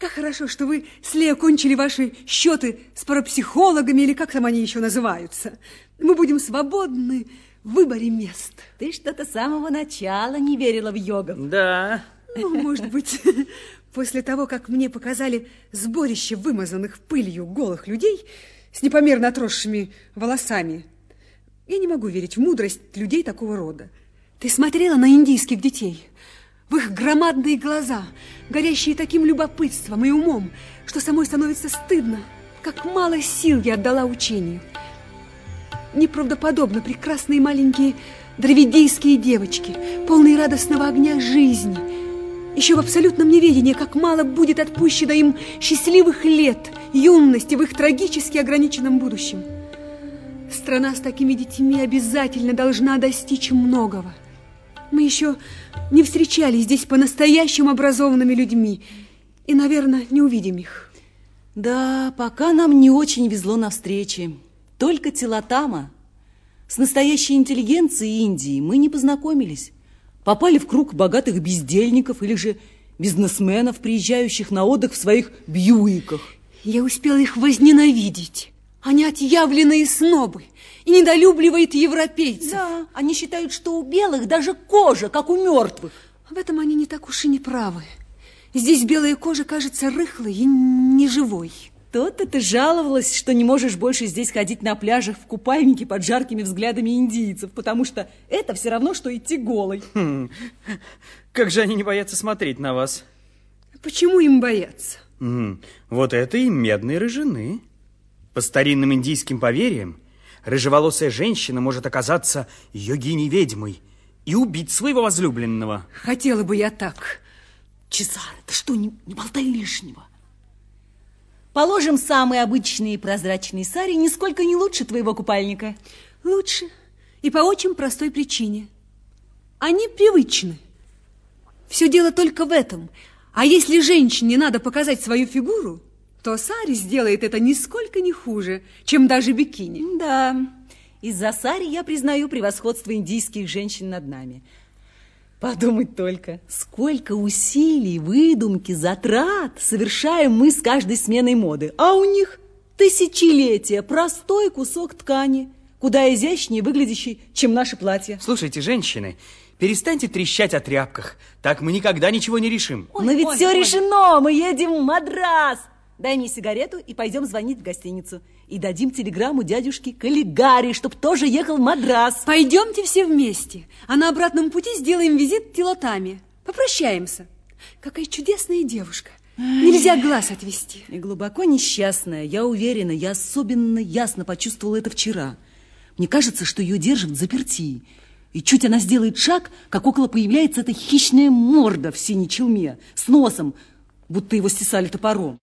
Как хорошо, что вы с Лео окончили ваши счеты с парапсихологами, или как там они еще называются. Мы будем свободны в выборе мест. Ты что-то с самого начала не верила в йогов. Да. Ну, может быть, после того, как мне показали сборище вымазанных пылью голых людей с непомерно отросшими волосами, я не могу верить в мудрость людей такого рода. Ты смотрела на индийских детей? В их громадные глаза, горящие таким любопытством и умом, что самой становится стыдно, как мало сил я отдала учению. Неправдоподобно прекрасные маленькие дравидийские девочки, полные радостного огня жизни, еще в абсолютном неведении, как мало будет отпущено им счастливых лет, юности в их трагически ограниченном будущем. Страна с такими детьми обязательно должна достичь многого. Мы еще не встречались здесь по-настоящему образованными людьми и, наверное, не увидим их. Да, пока нам не очень везло на встрече. Только Тилотама. С настоящей интеллигенцией Индии мы не познакомились. Попали в круг богатых бездельников или же бизнесменов, приезжающих на отдых в своих бьюиках. Я успела их возненавидеть. Они отъявленные снобы и недолюбливают европейцев. Да, они считают, что у белых даже кожа, как у мертвых. В этом они не так уж и не правы. Здесь белая кожа кажется рыхлой и неживой. То-то ты жаловалась, что не можешь больше здесь ходить на пляжах в купальнике под жаркими взглядами индийцев, потому что это все равно, что идти голой. Как же они не боятся смотреть на вас? Почему им бояться? Вот это и медные рыжины. По старинным индийским поверьям, рыжеволосая женщина может оказаться йогиней-ведьмой и убить своего возлюбленного. Хотела бы я так. Чезаре, ты что, не болтай лишнего? Положим, самые обычные прозрачные сари нисколько не лучше твоего купальника. Лучше. И по очень простой причине. Они привычны. Все дело только в этом. А если женщине надо показать свою фигуру, то сари сделает это нисколько не хуже, чем даже бикини. Да, из-за сари я признаю превосходство индийских женщин над нами. Подумать только, сколько усилий, выдумки, затрат совершаем мы с каждой сменой моды. А у них тысячелетия простой кусок ткани, куда изящнее выглядящий, чем наше платье. Слушайте, женщины, перестаньте трещать о тряпках. Так мы никогда ничего не решим. Но ведь все решено, мы едем в Мадрас. Дай мне сигарету и пойдем звонить в гостиницу. И дадим телеграмму дядюшке Каллигари, чтоб тоже ехал в Мадрас. Пойдемте все вместе, а на обратном пути сделаем визит Тилотаме. Попрощаемся. Какая чудесная девушка. Нельзя глаз отвести. И глубоко несчастная, я уверена, я особенно ясно почувствовала это вчера. Мне кажется, что ее держат взаперти. И чуть она сделает шаг, как около появляется эта хищная морда в синей челме, с носом, будто его стесали топором.